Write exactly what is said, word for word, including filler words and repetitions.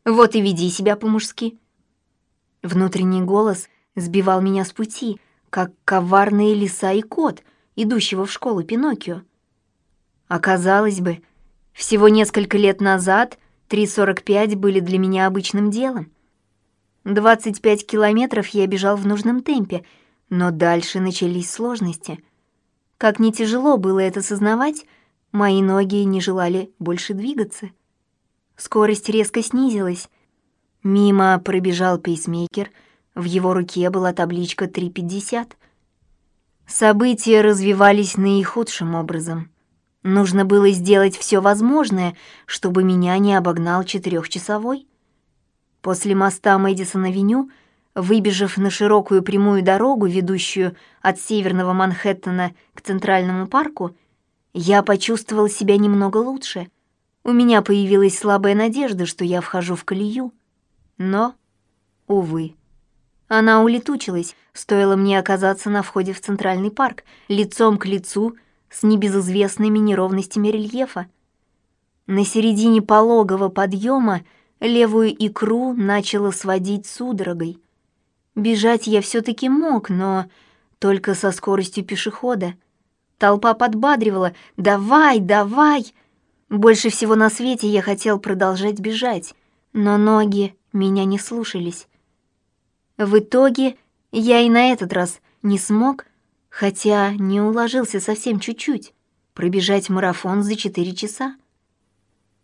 Вот и веди себя по-мужски». Внутренний голос сбивал меня с пути, как коварные лиса и кот, идущего в школу Пиноккио. Оказалось бы, всего несколько лет назад три сорок пять были для меня обычным делом. двадцать пять километров я бежал в нужном темпе, но дальше начались сложности. Как не тяжело было это сознавать, мои ноги не желали больше двигаться. Скорость резко снизилась. Мимо пробежал пейсмейкер, в его руке была табличка три пятьдесят. События развивались наихудшим образом. Нужно было сделать все возможное, чтобы меня не обогнал четырехчасовой. После моста Мэдисон-авеню, выбежав на широкую прямую дорогу, ведущую от северного Манхэттена к Центральному парку, я почувствовал себя немного лучше. У меня появилась слабая надежда, что я вхожу в колею. Но, увы, она улетучилась, стоило мне оказаться на входе в Центральный парк, лицом к лицу с небезызвестными неровностями рельефа. На середине пологого подъема левую икру начало сводить судорогой. Бежать я все-таки мог, но только со скоростью пешехода. Толпа подбадривала: «Давай, давай!» Больше всего на свете я хотел продолжать бежать, но ноги меня не слушались. В итоге я и на этот раз не смог, хотя не уложился совсем чуть-чуть, пробежать марафон за четыре часа.